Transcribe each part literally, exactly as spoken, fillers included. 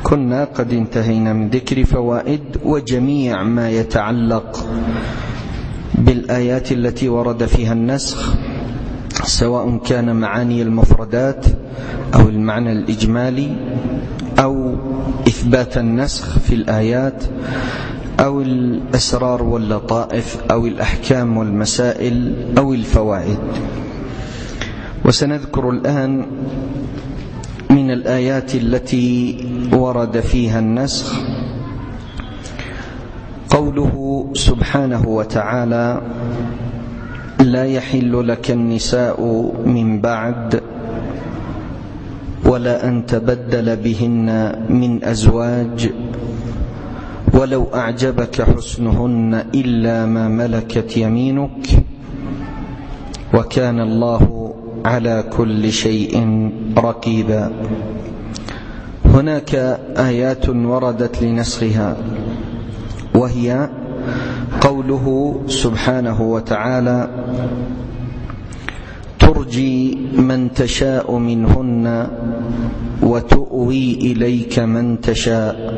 كنا قد انتهينا من ذكر فوائد وجميع ما يتعلق بالآيات التي ورد فيها النسخ، سواء كان معاني المفردات أو المعنى الإجمالي أو إثبات النسخ في الآيات أو الأسرار واللطائف أو الأحكام والمسائل أو الفوائد. وسنذكر الآن من الآيات التي ورد فيها النسخ قوله سبحانه وتعالى: لا يحل لك النساء من بعد ولا أن تبدل بهن من أزواج ولو أعجبك حسنهن إلا ما ملكت يمينك وكان الله على كل شيء رقيبا. هناك آيات وردت لنسخها، وهي قوله سبحانه وتعالى: ترجي من تشاء منهن وتؤوي إليك من تشاء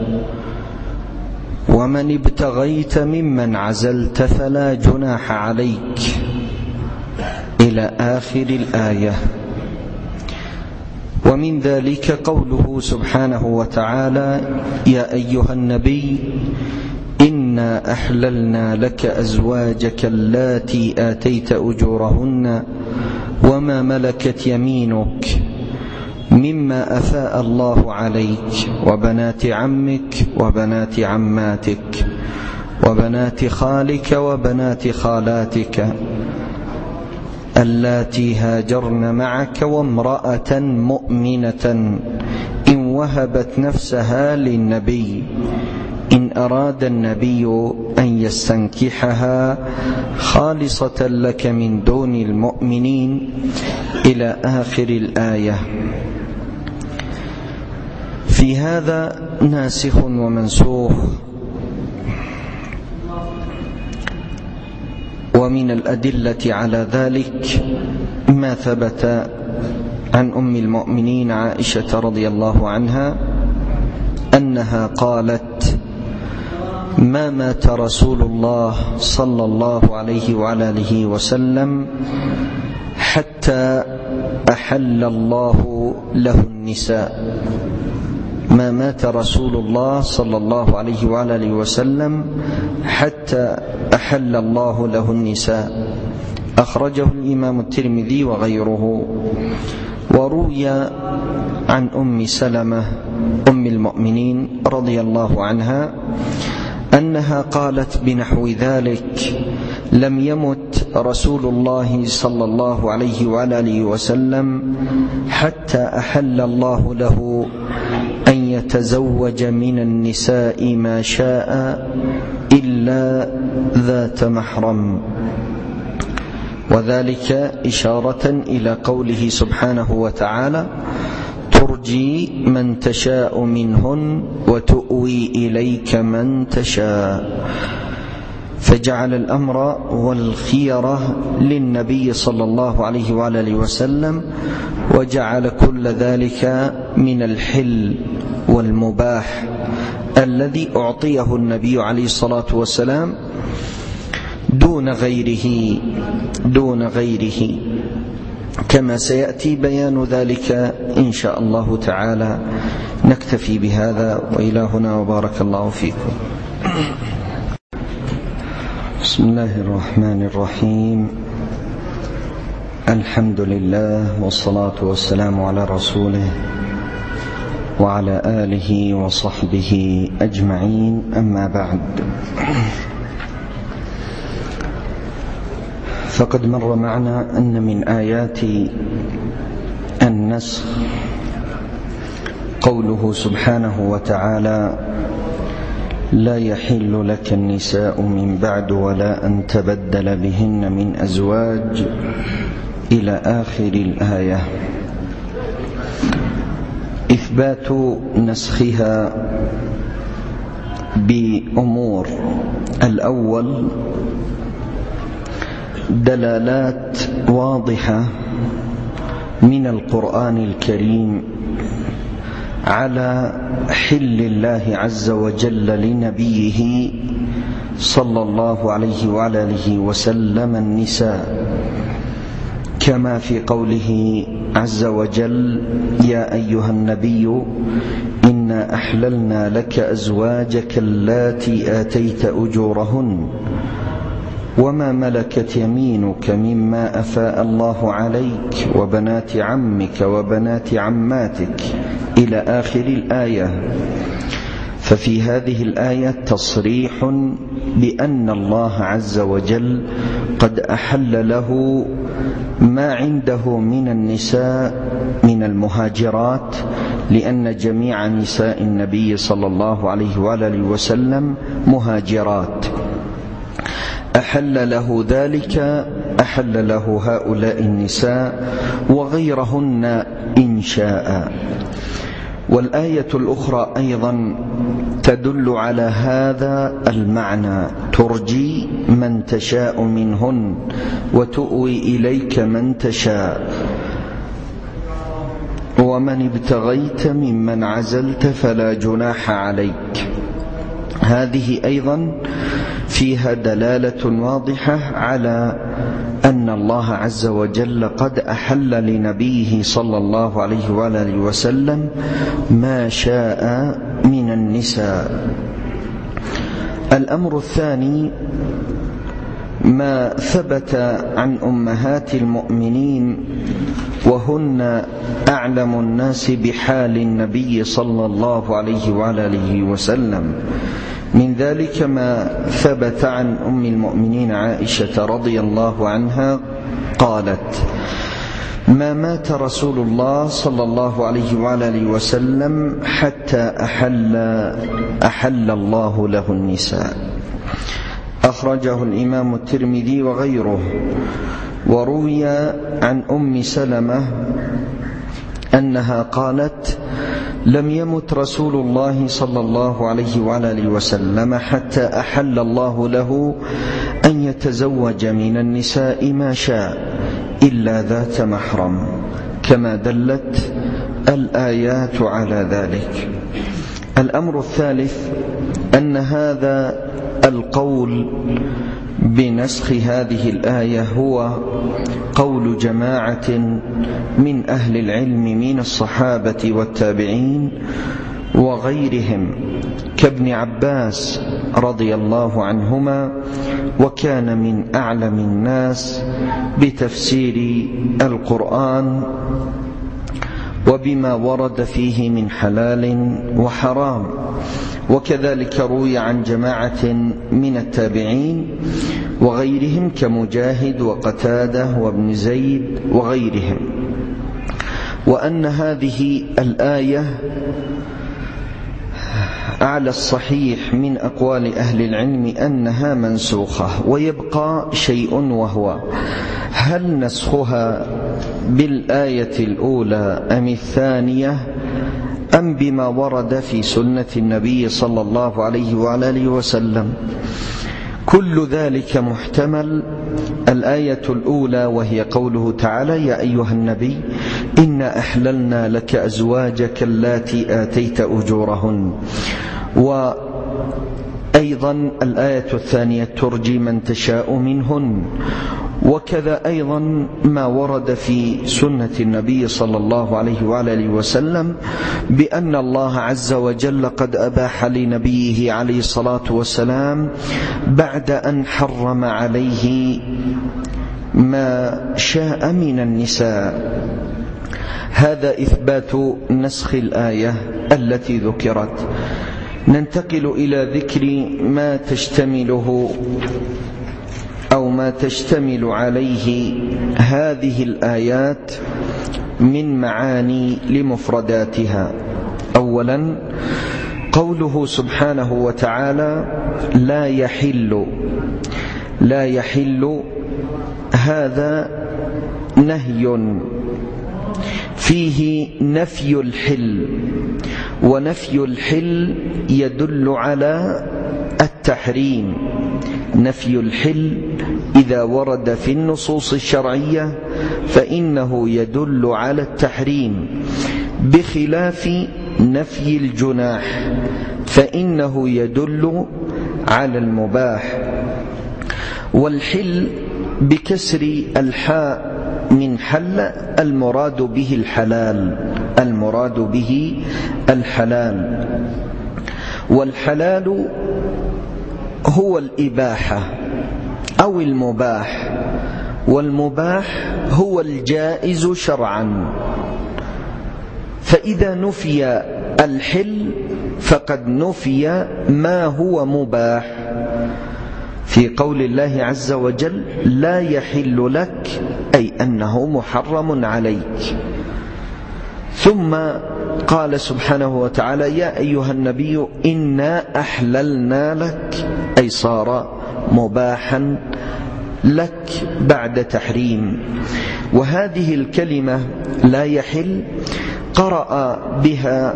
ومن ابتغيت ممن عزلت فلا جناح عليك، إلى آخر الآية. ومن ذلك قوله سبحانه وتعالى: يا أيها النبي إنا أحللنا لك أزواجك اللاتي آتيت أجورهن وما ملكت يمينك مما أفاء الله عليك وبنات عمك وبنات عماتك وبنات خالك وبنات خالاتك اللاتي هاجرن معك وامرأة مؤمنة إن وهبت نفسها للنبي إن أراد النبي أن يستنكحها خالصة لك من دون المؤمنين، إلى آخر الآية. في هذا ناسخ ومنسوخ. ومن الأدلة على ذلك ما ثبت عن أم المؤمنين عائشة رضي الله عنها أنها قالت: ما مات رسول الله صلى الله عليه وعلى آله وسلم حتى أحل الله له النساء. ما مات رسول الله صلى الله عليه وعلى آله وسلم حتى أحل الله له النساء. أخرجه الإمام الترمذي وغيره. وروي عن أم سلمة أم المؤمنين رضي الله عنها أنها قالت بنحو ذلك: لم يمت رسول الله صلى الله عليه وعلى آله وسلم حتى أحل الله له أن يتزوج من النساء ما شاء إلا ذات محرم. وذلك إشارة إلى قوله سبحانه وتعالى: ترجي من تشاء منهن وتؤوي إليك من تشاء. فجعل الأمر والخيرة للنبي صلى الله عليه وعلى آله وسلم، وجعل كل ذلك من الحل والمباح الذي أعطيه النبي عليه الصلاة والسلام دون غيره دون غيره كما سيأتي بيان ذلك إن شاء الله تعالى. نكتفي بهذا، وإلى هنا وبارك الله فيكم. بسم الله الرحمن الرحيم. الحمد لله والصلاة والسلام على رسوله وعلى آله وصحبه أجمعين، أما بعد. فقد مر معنا أن من آيات النسخ قوله سبحانه وتعالى: لا يحل لك النساء من بعد ولا أن تبدل بهن من أزواج، إلى آخر الآية. إثبات نسخها بأمور: الأول دلالات واضحة من القرآن الكريم على حل الله عز وجل لنبيه صلى الله عليه وعلى آله وسلم النساء، كما في قوله عز وجل: يا أيها النبي إنا أحللنا لك أزواجك اللاتي آتيت أجورهن وما ملكت يمينك مما أفاء الله عليك وبنات عمك وبنات عماتك إلى آخر الآية. ففي هذه الآية تصريح بأن الله عز وجل قد أحل له ما عنده من النساء من المهاجرات، لأن جميع نساء النبي صلى الله عليه وآله وسلم مهاجرات. أحل له ذلك، أحل له هؤلاء النساء وغيرهن إن شاء. والآية الأخرى أيضا تدل على هذا المعنى: ترجي من تشاء منهن وتؤوي إليك من تشاء ومن ابتغيت ممن عزلت فلا جناح عليك. هذه أيضا فيها دلالة واضحة على أن الله عز وجل قد أحل لنبيه صلى الله عليه وآله وسلم ما شاء من النساء. الأمر الثاني ما ثبت عن أمهات المؤمنين وهن أعلم الناس بحال النبي صلى الله عليه وآله وسلم. من ذلك ما ثبت عن أم المؤمنين عائشة رضي الله عنها قالت: ما مات رسول الله صلى الله عليه وآله وسلم حتى أحل, أحل الله له النساء. أخرجه الإمام الترمذي وغيره. وروي عن أم سلمة أنها قالت: لم يمت رسول الله صلى الله عليه وآله وسلم حتى أحل الله له أن يتزوج من النساء ما شاء إلا ذات محرم، كما دلت الآيات على ذلك. الأمر الثالث أن هذا القول بنسخ هذه الآية هو قول جماعة من أهل العلم من الصحابة والتابعين وغيرهم كابن عباس رضي الله عنهما، وكان من أعلم الناس بتفسير القرآن وبما ورد فيه من حلال وحرام. وكذلك روي عن جماعة من التابعين وغيرهم كمجاهد وقتادة وابن زيد وغيرهم، وأن هذه الآية على الصحيح من أقوال أهل العلم أنها منسوخة. ويبقى شيء، وهو: هل نسخها بالآية الأولى أم الثانية أم بما ورد في سنة النبي صلى الله عليه وآله وسلم؟ كل ذلك محتمل. الآية الأولى وهي قوله تعالى: يا أيها النبي إنا أحللنا لك أزواجك اللاتي آتيت أجورهن. وأيضا الآية الثانية: ترجي من تشاء منهن. وكذا أيضا ما ورد في سنة النبي صلى الله عليه وآله وسلم بأن الله عز وجل قد أباح لنبيه عليه الصلاة والسلام بعد أن حرم عليه ما شاء من النساء. هذا إثبات نسخ الآية التي ذكرت. ننتقل إلى ذكر ما تشتمله أو ما تشتمل عليه هذه الآيات من معاني لمفرداتها. أولا، قوله سبحانه وتعالى: لا يحل. لا يحل هذا نهي فيه نفي الحل، ونفي الحل يدل على التحريم. نفي الحل إذا ورد في النصوص الشرعية فإنه يدل على التحريم، بخلاف نفي الجناح فإنه يدل على المباح. والحل بكسر الحاء من حل المراد به الحلال، المراد به الحلال. والحلال هو الإباحة أو المباح، والمباح هو الجائز شرعا. فإذا نفي الحل فقد نفي ما هو مباح، في قول الله عز وجل لا يحل لك، أي أنه محرم عليك. ثم قال سبحانه وتعالى يا أيها النبي إنا أحللنا لك، أي صار مباحا لك بعد تحريم. وهذه الكلمة لا يحل قرأ بها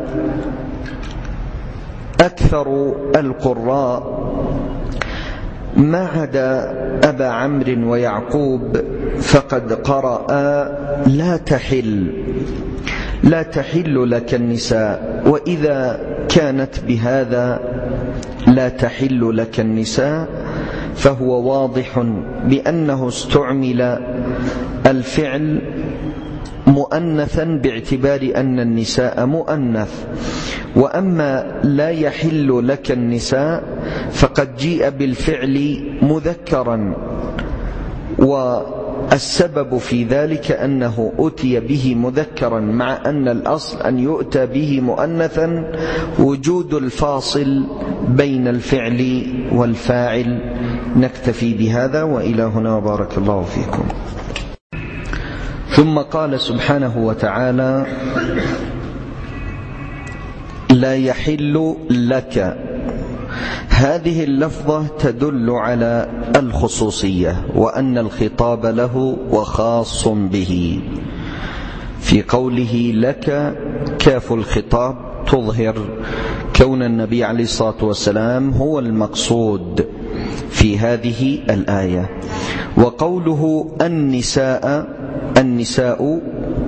أكثر القراء ما عدا أبا عمرو ويعقوب، فقد قرأ لا تحل، لا تحل لك النساء. وإذا كانت بهذا لا تحل لك النساء فهو واضح بأنه استعمل الفعل مؤنثا باعتبار أن النساء مؤنث. وأما لا يحل لك النساء فقد جيء بالفعل مذكرا، والسبب في ذلك أنه أتي به مذكرا مع أن الأصل أن يؤتى به مؤنثا، وجود الفاصل بين الفعل والفاعل. نكتفي بهذا وإلى هنا، بارك الله فيكم. ثم قال سبحانه وتعالى لا يحل لك. هذه اللفظة تدل على الخصوصية وأن الخطاب له وخاص به. في قوله لك كاف الخطاب تظهر كون النبي عليه الصلاة والسلام هو المقصود في هذه الآية. وقوله النساء، النساء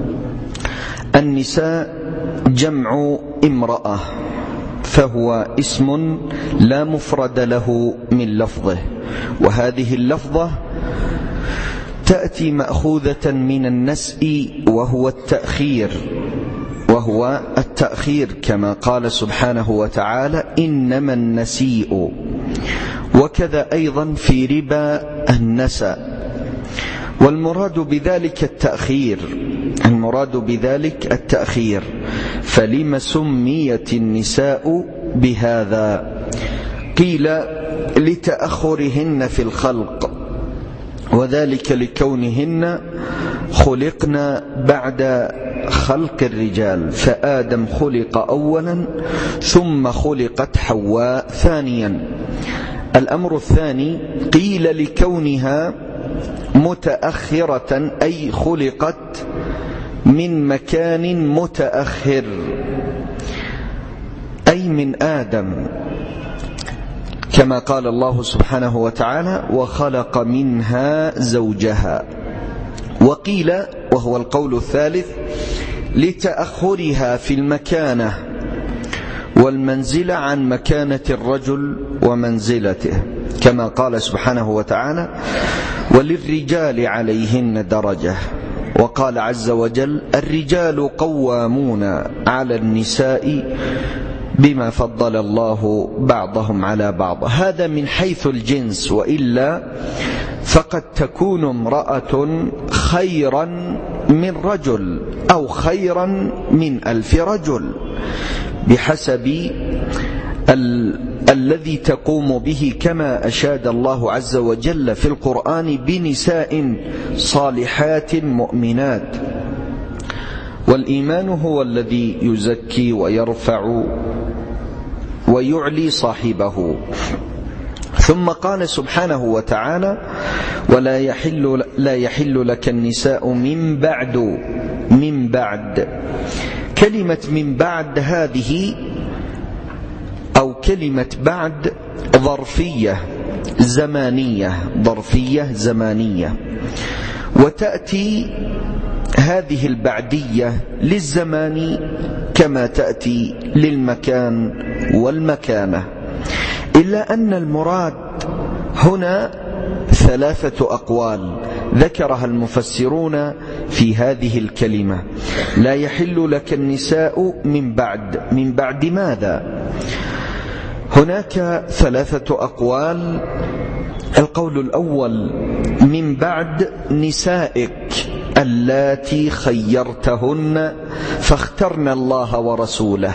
النساء جمع امرأة، فهو اسم لا مفرد له من لفظه. وهذه اللفظة تأتي مأخوذة من النسء وهو التأخير، وهو التأخير كما قال سبحانه وتعالى إنما النسيء. وكذا أيضا في ربا النسأ، والمراد بذلك التأخير، المراد بذلك التأخير. فلما سميت النساء بهذا؟ قيل لتأخرهن في الخلق، وذلك لكونهن خلقنا بعد خلق الرجال، فآدم خلق أولا ثم خلقت حواء ثانيا. الأمر الثاني قيل لكونها متأخرة، أي خلقت من مكان متأخر، أي من آدم، كما قال الله سبحانه وتعالى وخلق منها زوجها. وقيل وهو القول الثالث لتأخرها في المكانة والمنزلة عن مكانة الرجل ومنزلته، كما قال سبحانه وتعالى وللرجال عليهن درجة. وقال عز وجل الرجال قوامون على النساء بما فضل الله بعضهم على بعض. هذا من حيث الجنس، وإلا فقد تكون امرأة خيرا من رجل أو خيرا من ألف رجل بحسب ال الذي تقوم به، كما أشاد الله عز وجل في القرآن بنساء صالحات مؤمنات. والإيمان هو الذي يزكي ويرفع ويعلي صاحبه. ثم قال سبحانه وتعالى ولا يحل, لا يحل لك النساء من بعد. من بعد كلمة من بعد هذه أو كلمة بعد ظرفية زمانية، ظرفية زمانية. وتأتي هذه البعدية للزمان كما تأتي للمكان والمكانة، إلا أن المراد هنا ثلاثة أقوال ذكرها المفسرون في هذه الكلمة: لا يحل لك النساء من بعد. من بعد ماذا؟ هناك ثلاثة أقوال. القول الأول: من بعد نسائك اللاتي خيرتهن فاخترن الله ورسوله،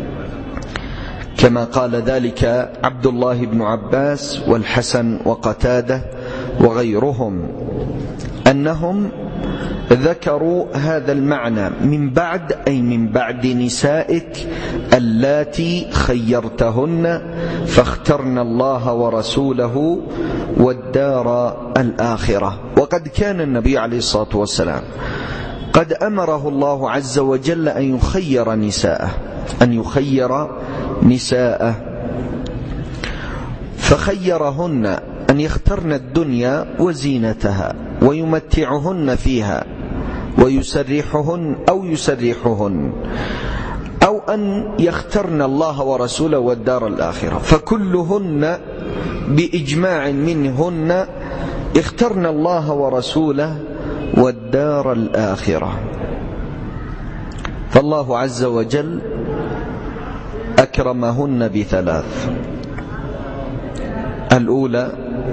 كما قال ذلك عبد الله بن عباس والحسن وقتادة وغيرهم، أنهم ذكروا هذا المعنى: من بعد أي من بعد نسائك اللاتي خيرتهن فاخترن الله ورسوله والدار الآخرة. وقد كان النبي عليه الصلاة والسلام قد أمره الله عز وجل أن يخير نساءه أن يخير نساءه فخيرهن أن يخترن الدنيا وزينتها ويمتعهن فيها ويسرحهن أو يسرحهن، أو أن يخترن الله ورسوله والدار الآخرة، فكلهن بإجماع منهن اخترن الله ورسوله والدار الآخرة. فالله عز وجل أكرمهن بثلاث: الأولى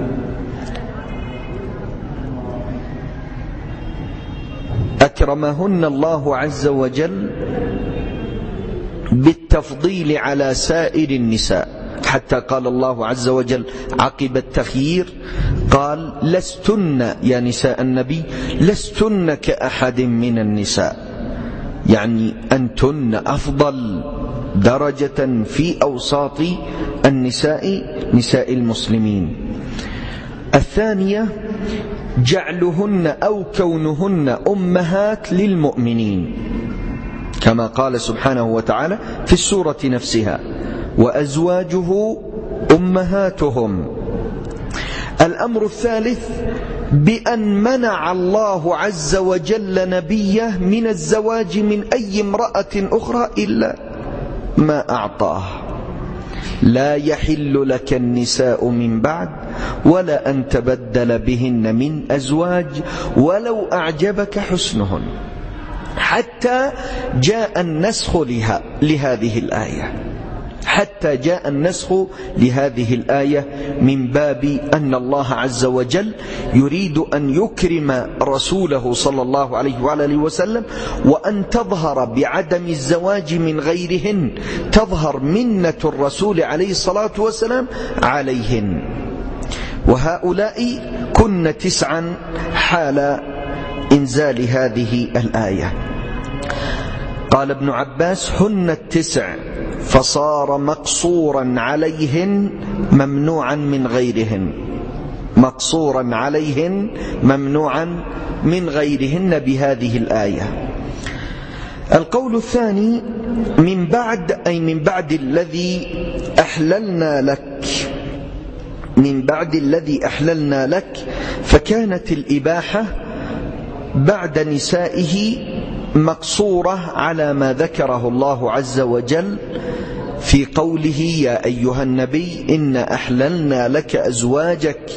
أكرمهن الله عز وجل بالتفضيل على سائر النساء، حتى قال الله عز وجل عقب التخيير قال: لستن يا نساء النبي لستن كأحد من النساء، يعني أنتن أفضل درجة في أوساط النساء نساء المسلمين. الثانية جعلهن أو كونهن أمهات للمؤمنين، كما قال سبحانه وتعالى في السورة نفسها: وأزواجه أمهاتهم. الأمر الثالث بأن منع الله عز وجل نبيه من الزواج من أي امرأة أخرى إلا ما أعطاه: لا يحل لك النساء من بعد ولا أن تبدل بهن من أزواج ولو أعجبك حسنهن، حتى جاء النسخ لها لهذه الآية حتى جاء النسخ لهذه الآية من باب أن الله عز وجل يريد أن يكرم رسوله صلى الله عليه وآله وسلم، وأن تظهر بعدم الزواج من غيرهن تظهر منة الرسول عليه الصلاة والسلام عليهن. وهؤلاء كن تسعا حال إنزال هذه الآية. قال ابن عباس: هن التسع، فصار مقصورا عليهن ممنوعا من غيرهن مقصورا عليهن ممنوعا من غيرهن بهذه الآية. القول الثاني: من بعد أي من بعد الذي أحللنا لك من بعد الذي أحللنا لك، فكانت الإباحة بعد نسائه مقصورة على ما ذكره الله عز وجل في قوله: يا أيها النبي إنا أحللنا لك أزواجك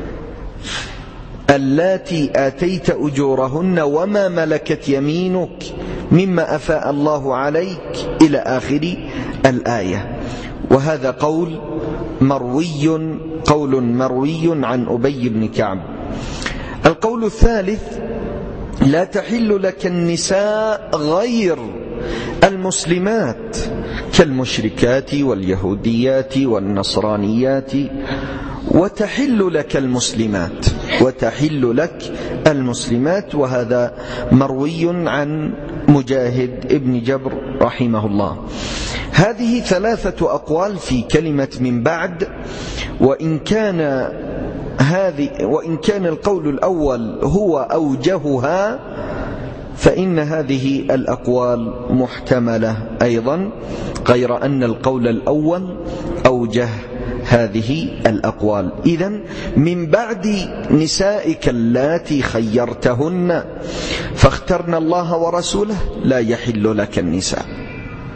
اللاتي آتيت أجورهن وما ملكت يمينك مما أفاء الله عليك إلى آخر الآية. وهذا قول مروي قول مروي عن أبي بن كعب. القول الثالث: لا تحل لك النساء غير المسلمات كالمشركات واليهوديات والنصرانيات، وتحل لك المسلمات وتحل لك المسلمات وهذا مروي عن مجاهد ابن جبر رحمه الله. هذه ثلاثة أقوال في كلمة من بعد، وإن كان هذه وإن كان القول الأول هو أوجهها، فإن هذه الأقوال محتملة أيضا، غير أن القول الأول أوجه هذه الأقوال. إذن من بعد نسائك اللاتي خيرتهن فاخترن الله ورسوله لا يحل لك النساء.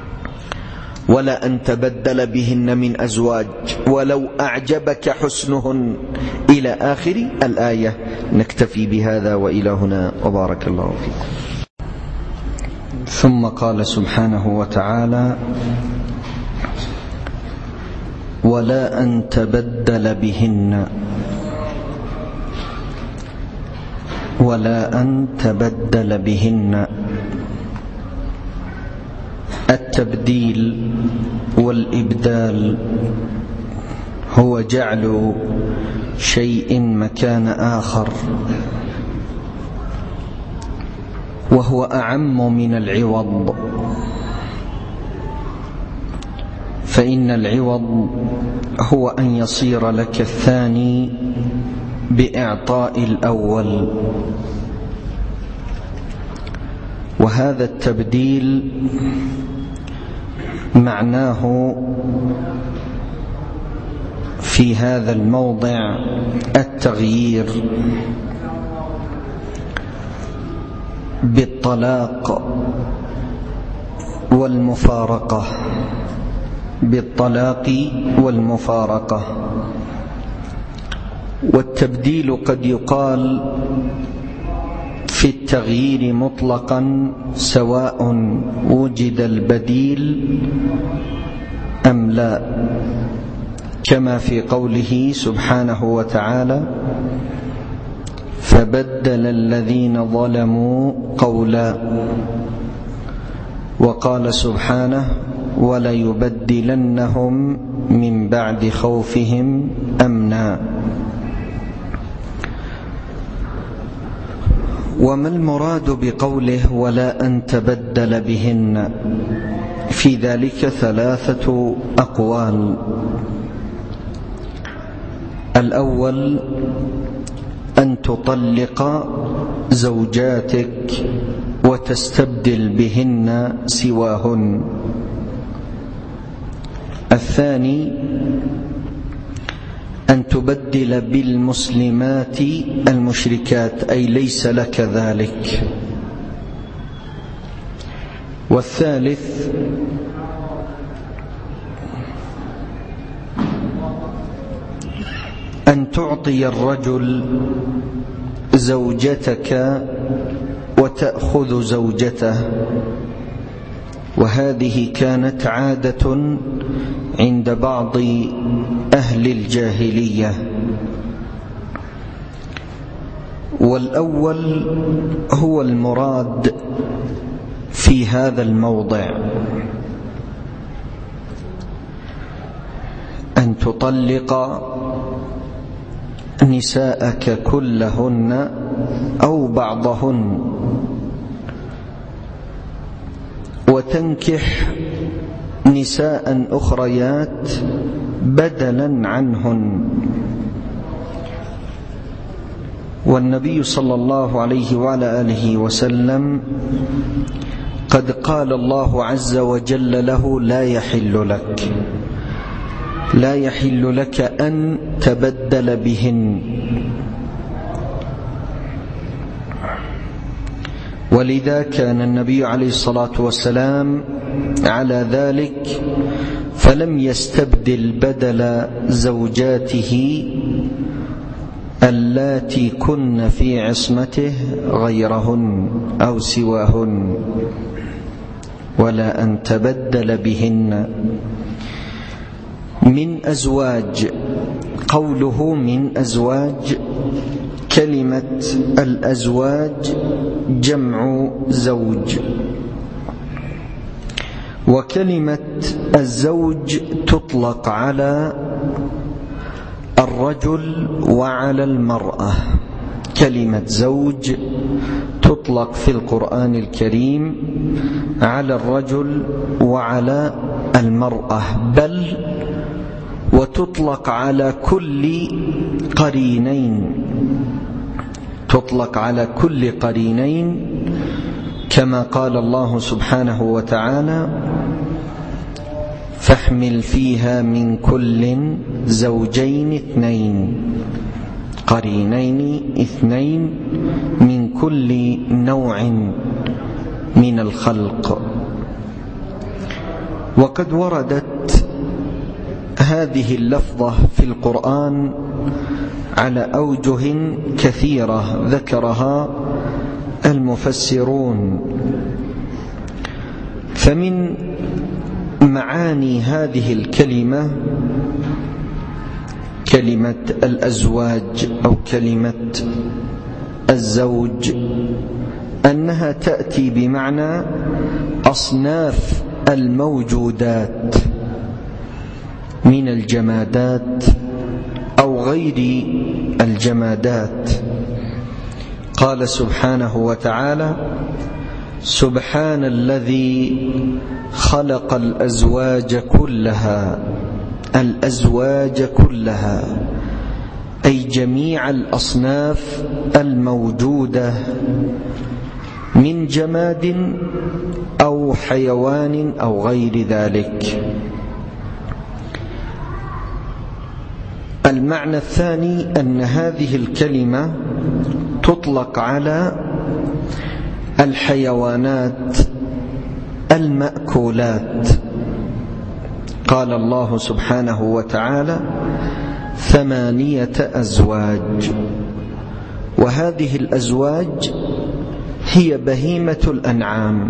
ولا أن تبدل بهن من أزواج ولو أعجبك حسنهن إلى آخر الآية. نكتفي بهذا وإلى هنا، وبارك الله فيكم. ثم قال سبحانه وتعالى: ولا أن تبدل بهن ولا أن تبدل بهن. التبديل والإبدال هو جعل شيء مكان آخر، وهو أعم من العوض، فإن العوض هو أن يصير لك الثاني بإعطاء الأول، وهذا التبديل معناه في هذا الموضع التغيير بالطلاق والمفارقة بالطلاق والمفارقة. والتبديل قد يقال في التغيير مطلقا سواء وجد البديل أم لا، كما في قوله سبحانه وتعالى: فبدل الذين ظلموا قولا. وقال سبحانه: وليبدلنهم من بعد خوفهم أمنا. وما المراد بقوله ولا أن تبدل بهن؟ في ذلك ثلاثة أقوال. الأول أن تطلق زوجاتك وتستبدل بهن سواهن. الثاني أن تبدل بالمسلمات المشركات، أي ليس لك ذلك. والثالث أن تعطي الرجل زوجتك وتأخذ زوجته، وهذه كانت عادة عند بعض أهل الجاهلية. والأول هو المراد في هذا الموضع، أن تطلق نساءك كلهن أو بعضهن، وتنكح نساء أخريات بدلا عنهن. والنبي صلى الله عليه وعلى آله وسلم قد قال الله عز وجل له: لا يحل لك لا يحل لك أن تبدل بهن. ولذا كان النبي عليه الصلاة والسلام على ذلك، فلم يستبدل بدل زوجاته اللاتي كن في عصمته غيرهن أو سواهن، ولا أن تبدل بهن. من أزواج، قوله من أزواج، كلمة الأزواج جمع زوج، وكلمة الزوج تطلق على الرجل وعلى المرأة. كلمة زوج تطلق في القرآن الكريم على الرجل وعلى المرأة، بل وتطلق على كل قرينين تطلق على كل قرينين كما قال الله سبحانه وتعالى: فاحمل فيها من كل زوجين اثنين، قرينين اثنين من كل نوع من الخلق. وقد وردت هذه اللفظة في القرآن على أوجه كثيرة ذكرها المفسرون. فمن معاني هذه الكلمة كلمة الأزواج أو كلمة الزوج أنها تأتي بمعنى أصناف الموجودات من الجمادات أو غير الجمادات. قال سبحانه وتعالى: سبحان الذي خلق الأزواج كلها، الأزواج كلها أي جميع الأصناف الموجودة من جماد أو حيوان أو غير ذلك. المعنى الثاني أن هذه الكلمة تطلق على الحيوانات المأكولات. قال الله سبحانه وتعالى: ثمانية أزواج، وهذه الأزواج هي بهيمة الأنعام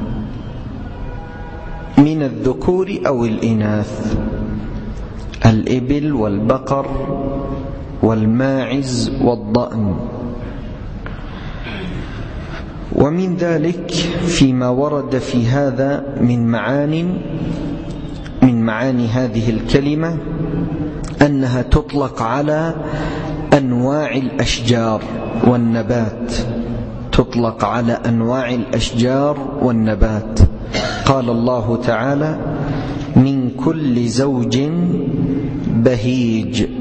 من الذكور أو الإناث، الإبل والبقر والماعز والضأن. ومن ذلك فيما ورد في هذا من معان من معاني هذه الكلمة أنها تطلق على أنواع الأشجار والنبات، تطلق على أنواع الأشجار والنبات. قال الله تعالى: من كل زوج بهيج.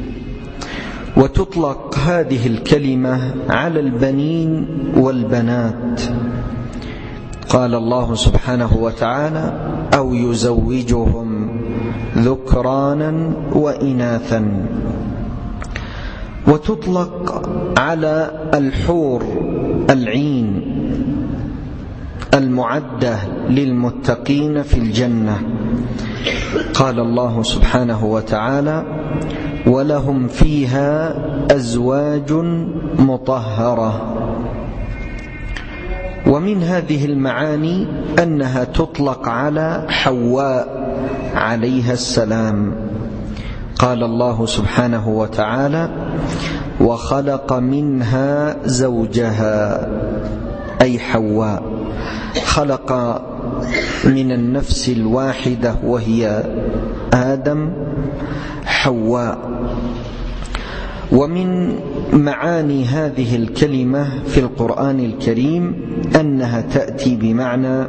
وتطلق هذه الكلمة على البنين والبنات. قال الله سبحانه وتعالى: أو يزوجهم ذكرانا وإناثا. وتطلق على الحور العين المعدة للمتقين في الجنة. قال الله سبحانه وتعالى: ولهم فيها أزواج مطهرة. ومن هذه المعاني أنها تطلق على حواء عليها السلام. قال الله سبحانه وتعالى: وخلق منها زوجها، أي حواء، خلق من النفس الواحدة وهي آدم حواء. ومن معاني هذه الكلمة في القرآن الكريم أنها تأتي بمعنى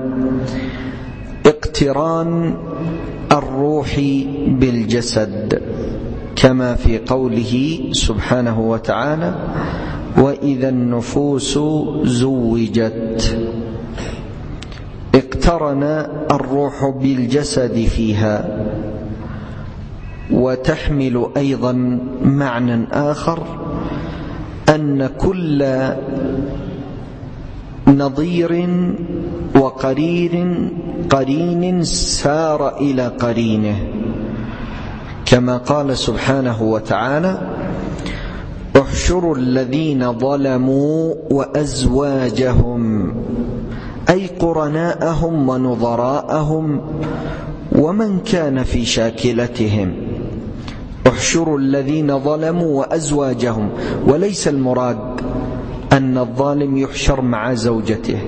اقتران الروح بالجسد، كما في قوله سبحانه وتعالى: وإذا النفوس زوجت. اقترن الروح بالجسد فيها. وتحمل أيضا معنى آخر أن كل نظير وقرين قرين سار إلى قرينه، كما قال سبحانه وتعالى: احشروا الذين ظلموا وأزواجهم، أي قرناءهم ونظراءهم ومن كان في شاكلتهم. احشروا الذين ظلموا وأزواجهم، وليس المراد أن الظالم يحشر مع زوجته،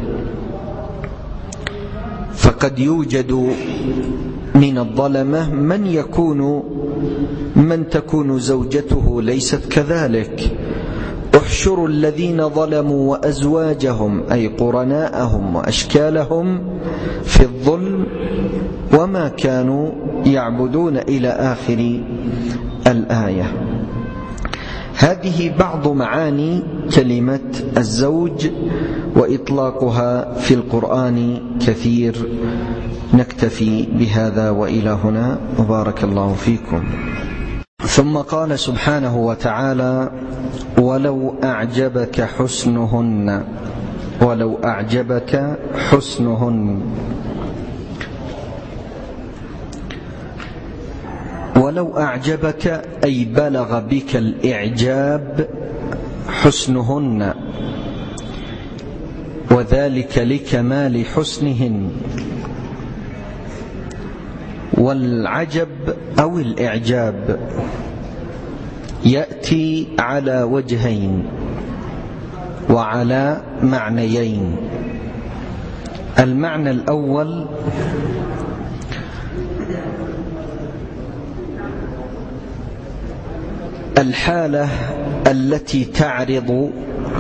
فقد يوجد من الظلمة من يكون من تكون زوجته ليست كذلك. احشروا الذين ظلموا وأزواجهم، أي قرناءهم وأشكالهم في الظلم وما كانوا يعبدون إلى آخر الآية. هذه بعض معاني كلمة الزوج، وإطلاقها في القرآن كثير. نكتفي بهذا وإلى هنا، وبارك الله فيكم. ثم قال سبحانه وتعالى: ولو أعجبك حسنهن، ولو أعجبك حسنهن. ولو أعجبك أي بلغ بك الإعجاب حسنهن، وذلك لكمال حسنهن. والعجب أو الإعجاب يأتي على وجهين وعلى معنيين. المعنى الأول الحالة التي تعرض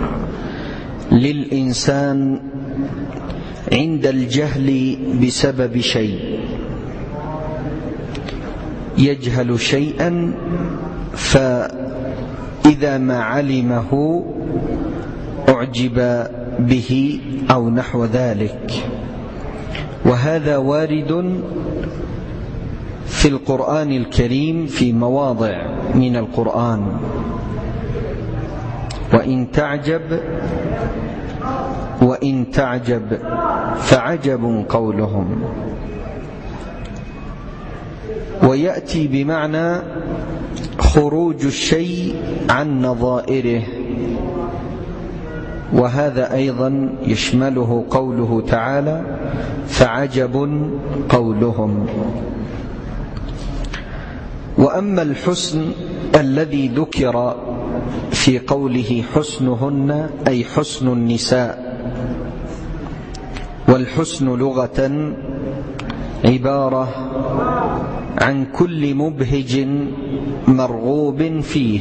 للإنسان عند الجهل بسبب شيء، يجهل شيئا فإذا ما علمه أعجب به أو نحو ذلك. وهذا وارد في القرآن الكريم في مواضع من القرآن. وإن تعجب وإن تعجب فعجب قولهم. ويأتي بمعنى خروج الشيء عن نظائره، وهذا أيضا يشمله قوله تعالى فعجب قولهم. وأما الحسن الذي ذكر في قوله حسنهن أي حسن النساء. والحسن لغة عبارة عن كل مبهج مرغوب فيه،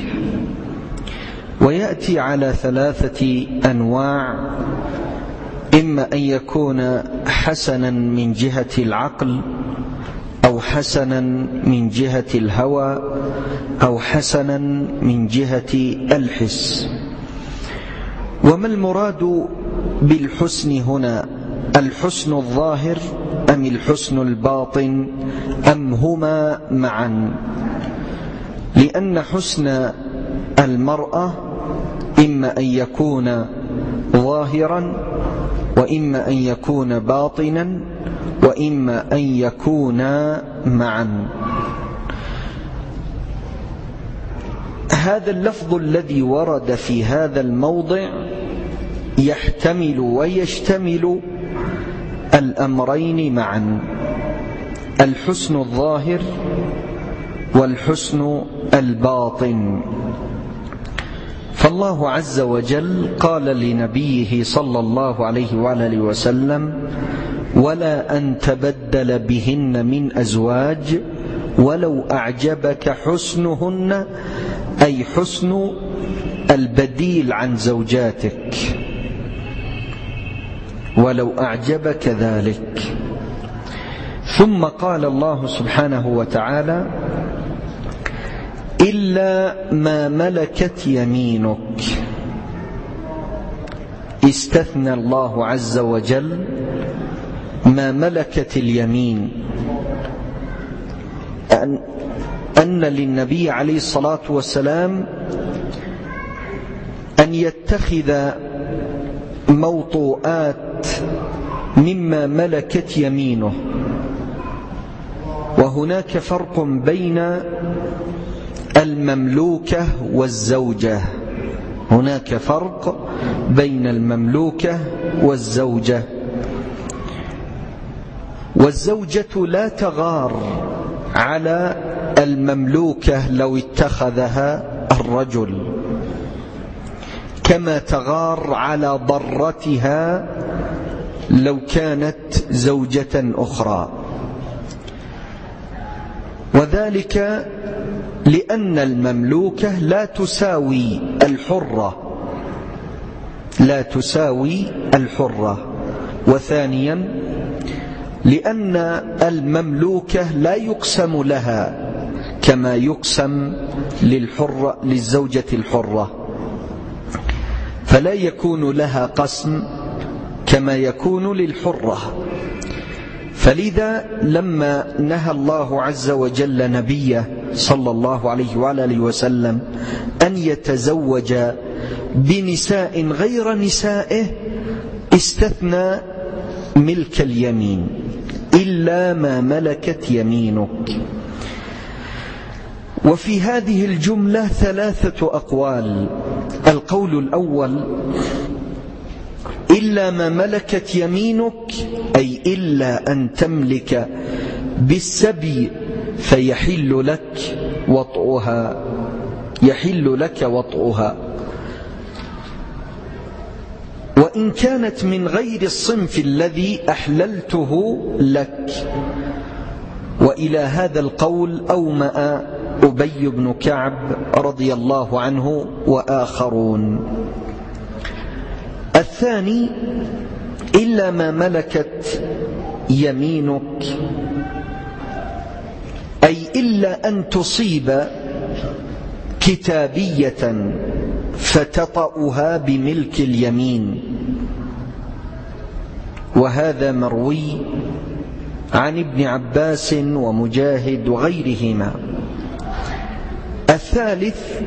ويأتي على ثلاثة أنواع: إما أن يكون حسنا من جهة العقل، أو حسنا من جهة الهوى، أو حسنا من جهة الحس. وما المراد بالحسن هنا؟ الحسن الظاهر أم الحسن الباطن أم هما معا؟ لأن حسن المرأة إما أن يكون ظاهرا، وإما أن يكون باطنا، وإما أن يكونا معا. هذا اللفظ الذي ورد في هذا الموضع يحتمل ويشتمل الأمرين معا: الحسن الظاهر والحسن الباطن. فالله عز وجل قال لنبيه صلى الله عليه وآله وسلم: ولا أن تبدل بهن من أزواج ولو أعجبك حسنهن، أي حسن البديل عن زوجاتك، ولو أعجبك ذلك. ثم قال الله سبحانه وتعالى: إلا ما ملكت يمينك. استثنى الله عز وجل ما ملكت اليمين، أن, أن للنبي عليه الصلاة والسلام أن يتخذ موطوءات مما ملكت يمينه. وهناك فرق بين المملوكة والزوجة، هناك فرق بين المملوكة والزوجة. والزوجة لا تغار على المملوكة لو اتخذها الرجل، كما تغار على ضرتها لو كانت زوجة أخرى. وذلك لأن المملوكة لا تساوي الحرة، لا تساوي الحرة. وثانيا لأن المملوكة لا يقسم لها كما يقسم للحرة للزوجة الحرة، فلا يكون لها قسم كما يكون للحرة. فلذا لما نهى الله عز وجل نبيه صلى الله عليه وآله وسلم أن يتزوج بنساء غير نسائه، استثنى ملك اليمين: إلا ما ملكت يمينك. وفي هذه الجملة ثلاثة أقوال. القول الأول: إلا ما ملكت يمينك، أي إلا أن تملك بالسبي فيحل لك وطئها، يحل لك وطئها، وإن كانت من غير الصنف الذي أحللته لك. وإلى هذا القول أومأ أبي بن كعب رضي الله عنه وآخرون. الثاني: إلا ما ملكت يمينك، أي إلا أن تصيب كتابية فتطأها بملك اليمين، وهذا مروي عن ابن عباس ومجاهد وغيرهما. الثالث: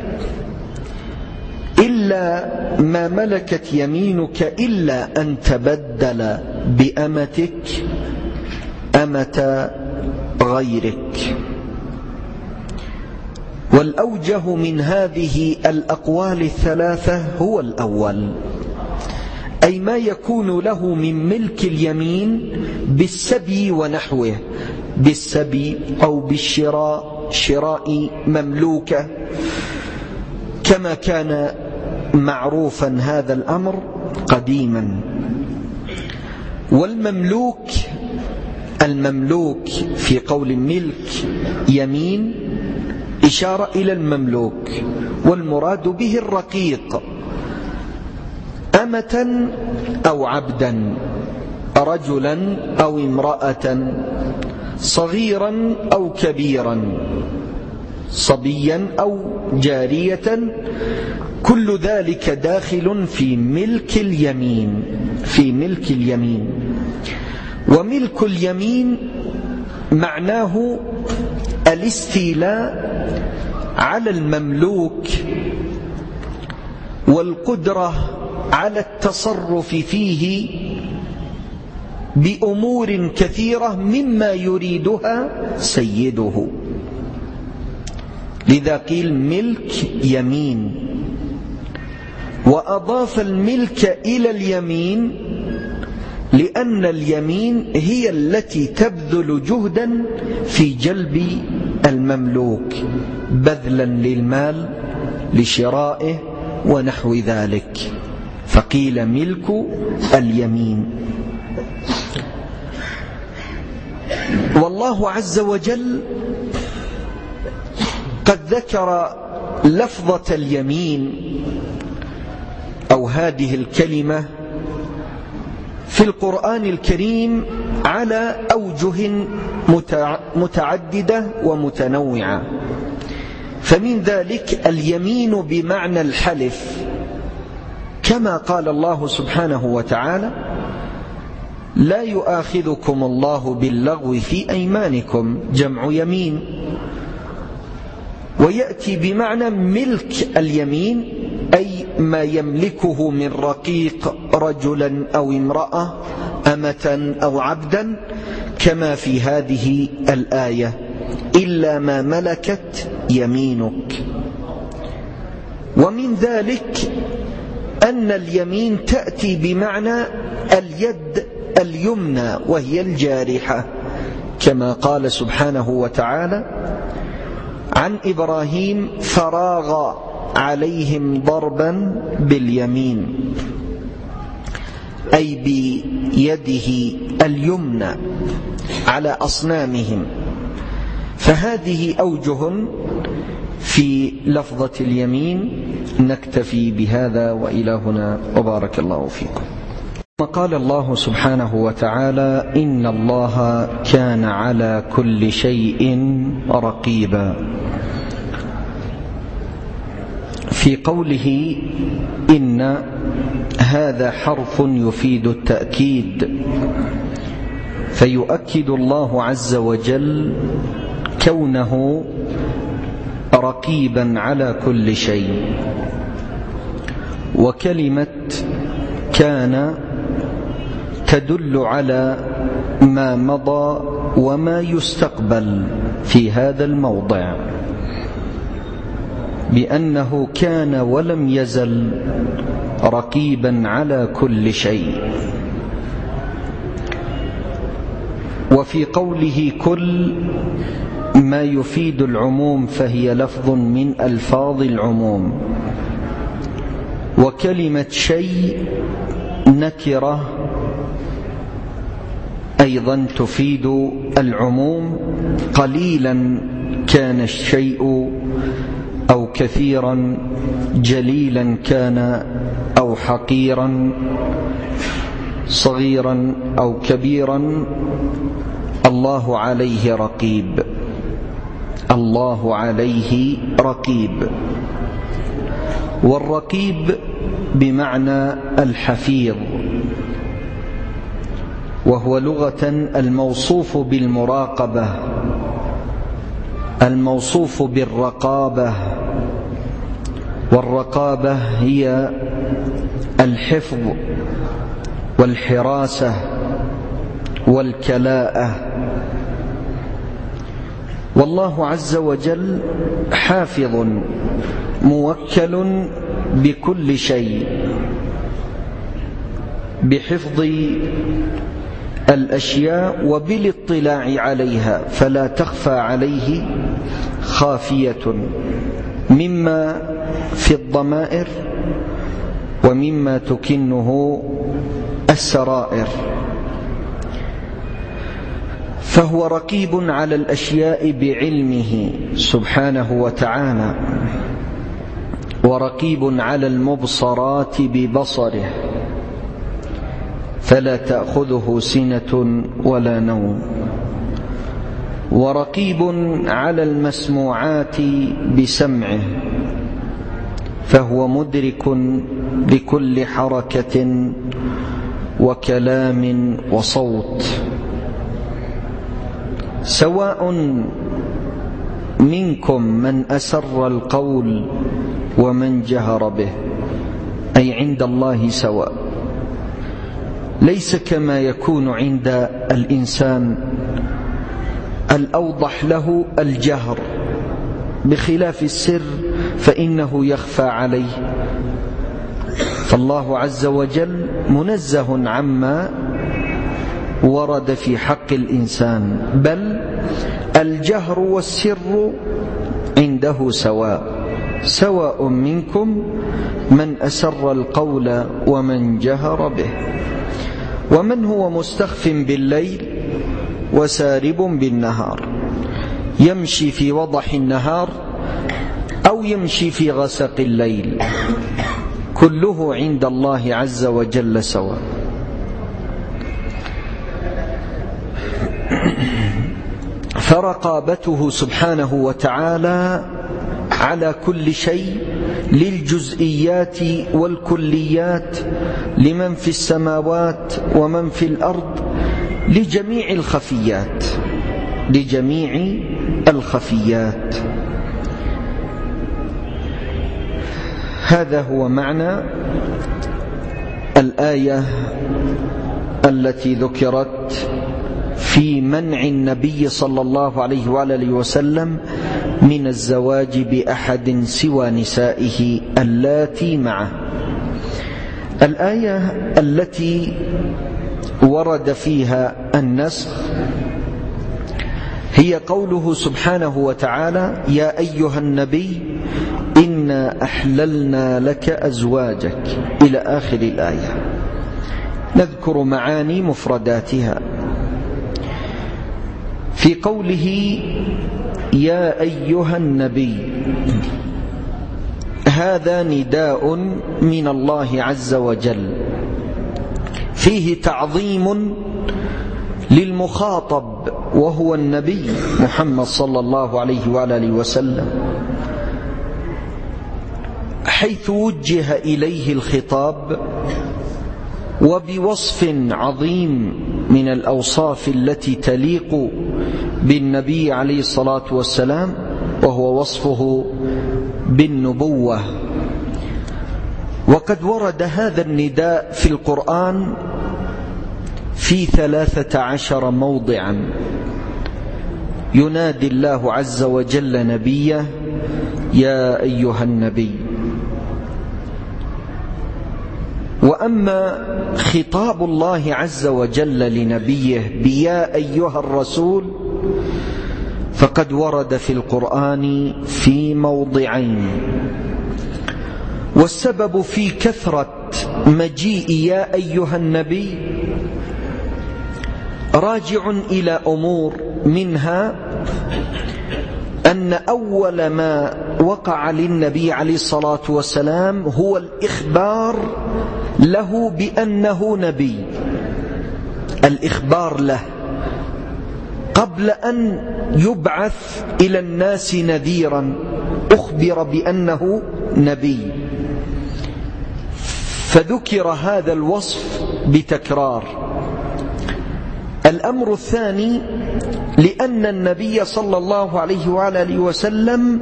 إلا ما ملكت يمينك إلا أن تبدل بأمتك أمة غيرك. والأوجه من هذه الأقوال الثلاثة هو الأول، أي ما يكون له من ملك اليمين بالسبي ونحوه، بالسبي أو بالشراء، شراء مملوكة، كما كان معروفا هذا الأمر قديما. والمملوك، المملوك في قول ملك يمين إشارة إلى المملوك، والمراد به الرقيق، أمة أو عبدا، رجلا أو امرأة، صغيرا أو كبيرا، صبيا أو جارية، كل ذلك داخل في ملك اليمين، في ملك اليمين. وملك اليمين معناه الاستيلاء على المملوك والقدرة على التصرف فيه بأمور كثيرة مما يريدها سيده، لذا قيل ملك يمين. وأضاف الملك إلى اليمين لأن اليمين هي التي تبذل جهدا في جلب المملوك، بذلا للمال لشرائه ونحو ذلك، فقيل ملك اليمين. والله عز وجل قد ذكر لفظة اليمين أو هذه الكلمة في القرآن الكريم على أوجه متعددة ومتنوعة. فمن ذلك اليمين بمعنى الحلف، كما قال الله سبحانه وتعالى: لا يؤاخذكم الله باللغو في أيمانكم، جمع يمين. ويأتي بمعنى ملك اليمين، أي ما يملكه من رقيق، رجلا أو امرأة، أمة أو عبدا، كما في هذه الآية: إلا ما ملكت يمينك. ومن ذلك أن اليمين تأتي بمعنى اليد اليمنى وهي الجارحة، كما قال سبحانه وتعالى عن إبراهيم: فراغ عليهم ضربا باليمين، أي بيده اليمنى على أصنامهم. فهذه أوجه في لفظة اليمين. نكتفي بهذا وإلى هنا، وبارك الله فيكم. قال الله سبحانه وتعالى: إن الله كان على كل شيء رقيبا. في قوله إن، هذا حرف يفيد التأكيد، فيؤكد الله عز وجل كونه رقيبا على كل شيء. وكلمة كان تدل على ما مضى وما يستقبل في هذا الموضع. بأنه كان ولم يزل رقيبا على كل شيء. وفي قوله كل ما يفيد العموم فهي لفظ من ألفاظ العموم، وكلمة شيء نكرة أيضا تفيد العموم، قليلا كان الشيء أو كثيرا، جليلا كان أو حقيرا، صغيرا أو كبيرا، الله عليه رقيب، الله عليه رقيب. والرقيب بمعنى الحفيظ، وهو لغة الموصوف بالمراقبة، الموصوف بالرقابة. والرقابة هي الحفظ والحراسة والكلاءة. والله عز وجل حافظ موكل بكل شيء، بحفظ الأشياء وبالاطلاع عليها، فلا تخفى عليه خافية مما في الضمائر ومما تكنه السرائر. فهو رقيب على الأشياء بعلمه سبحانه وتعالى، ورقيب على المبصرات ببصره، فلا تأخذه سنة ولا نوم. ورقيب على المسموعات بسمعه، فهو مدرك لكل حركة وكلام وصوت. سواء منكم من أسر القول ومن جهر به، أي عند الله سواء، ليس كما يكون عند الإنسان الأوضح له الجهر، بخلاف السر فإنه يخفى عليه. فالله عز وجل منزه عما ورد في حق الإنسان، بل الجهر والسر عنده سواء. سواء منكم من أسر القول ومن جهر به، ومن هو مستخف بالليل وسارب بالنهار، يمشي في وضح النهار أو يمشي في غسق الليل، كله عند الله عز وجل سواء. فرقابته سبحانه وتعالى على كل شيء، للجزئيات والكليات، لمن في السماوات ومن في الأرض، لجميع الخفيات، لجميع الخفيات. هذا هو معنى الآية التي ذكرت في منع النبي صلى الله عليه وآله وسلم من الزواج بأحد سوى نسائه اللاتي معه. الآية التي ورد فيها النسخ هي قوله سبحانه وتعالى: يا أيها النبي إنا أحللنا لك أزواجك، إلى آخر الآية. نذكر معاني مفرداتها. في قوله يا أيها النبي، هذا نداء من الله عز وجل فيه تعظيم للمخاطب، وهو النبي محمد صلى الله عليه وآله وسلم، حيث وجه إليه الخطاب وبوصف عظيم من الأوصاف التي تليق بالنبي عليه الصلاة والسلام، وهو وصفه بالنبوة. وقد ورد هذا النداء في القرآن في ثلاثة عشر موضعا، ينادي الله عز وجل نبيه: يا أيها النبي. وأما خطاب الله عز وجل لنبيه بيا أيها الرسول فقد ورد في القرآن في موضعين، والسبب في كثرة مجيء يا أيها النبي راجع إلى أمور، منها أن أول ما وقع للنبي عليه الصلاة والسلام هو الإخبار له بأنه نبي، الإخبار له قبل أن يبعث إلى الناس نذيرا، أخبر بأنه نبي، فذكر هذا الوصف بتكرار. الأمر الثاني لأن النبي صلى الله عليه وآله وسلم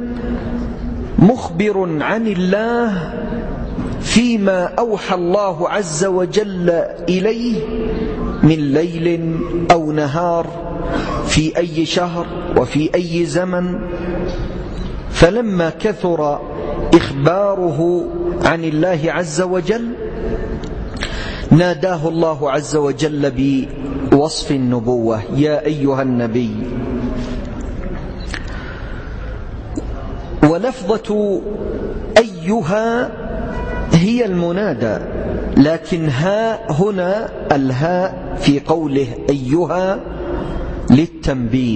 مخبر عن الله فيما أوحى الله عز وجل إليه من ليل أو نهار، في أي شهر وفي أي زمن. فلما كثر إخباره عن الله عز وجل ناداه الله عز وجل بوصف النبوة: يا أيها النبي. ولفظة أيها هي المنادى، لكن ها هنا الهاء في قوله أيها للتنبيه،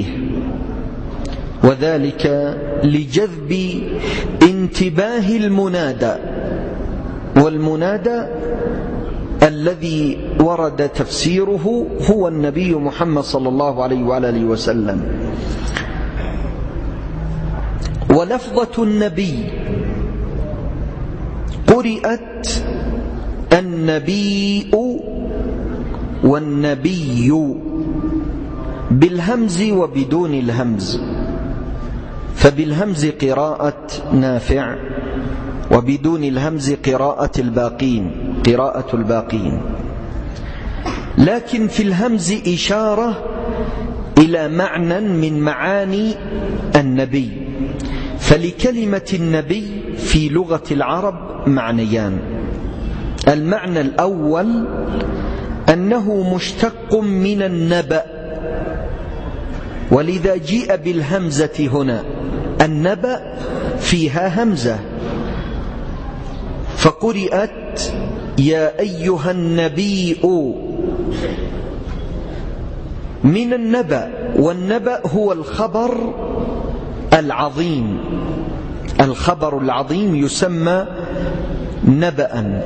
وذلك لجذب انتباه المنادى. والمنادى الذي ورد تفسيره هو النبي محمد صلى الله عليه وآله وسلم. ولفظة النبي قرئت النبي والنبي بالهمز وبدون الهمز، فبالهمز قراءة نافع، وبدون الهمز قراءة الباقين قراءة الباقين. لكن في الهمز إشارة إلى معنى من معاني النبي، فلكلمة النبي في لغة العرب معنيان: المعنى الأول أنه مشتق من النبأ، ولذا جيء بالهمزة هنا، النبأ فيها همزة فقرئت يا أيها النبي من النبأ. والنبأ هو الخبر العظيم، الخبر العظيم يسمى نبأ،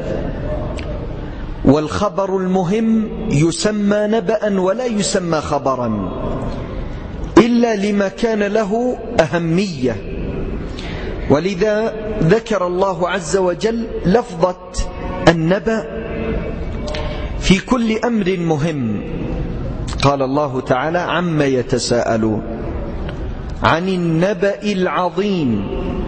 والخبر المهم يسمى نبأ ولا يسمى خبرا إلا لما كان له أهمية. ولذا ذكر الله عز وجل لفظة النبأ في كل أمر مهم. قال الله تعالى: عما يتساءلون عن النبأ العظيم.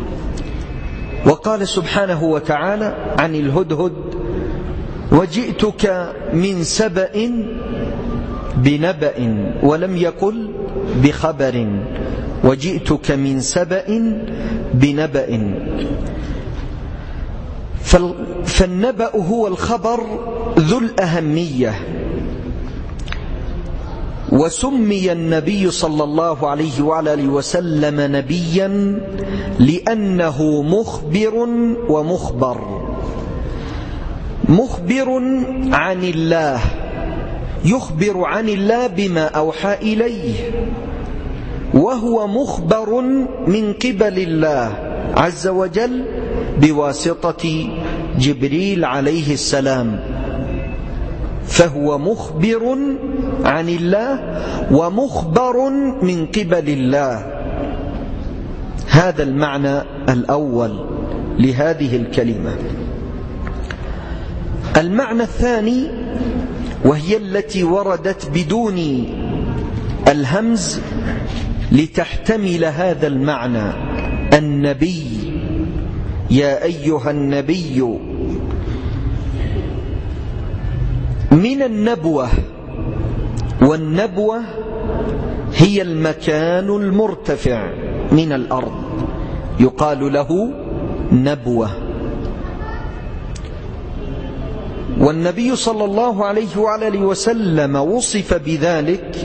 وقال سبحانه وتعالى عن الهدهد: وجئتك من سبأ بنبأ، ولم يقل بخبر، وجئتك من سبأ بنبأ. فالنبأ هو الخبر ذو الأهمية. وسمي النبي صلى الله عليه وآله وسلم نبيا لأنه مخبر ومخبر. مخبر عن الله، يخبر عن الله بما أوحى إليه، وهو مخبر من قبل الله عز وجل بواسطة جبريل عليه السلام، فهو مخبر عن الله ومخبر من قبل الله. هذا المعنى الأول لهذه الكلمة. المعنى الثاني، وهي التي وردت بدون الهمز لتحتمل هذا المعنى: النبي، يا أيها النبي، من النبوة. والنبوة هي المكان المرتفع من الأرض، يقال له نبوة. والنبي صلى الله عليه وعلى آله وسلم وصف بذلك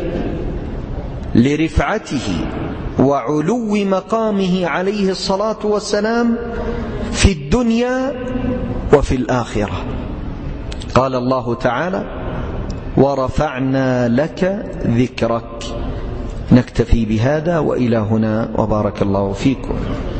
لرفعته وعلو مقامه عليه الصلاة والسلام في الدنيا وفي الآخرة. قال الله تعالى: ورفعنا لك ذكرك. نكتفي بهذا وإلى هنا، وبارك الله فيكم.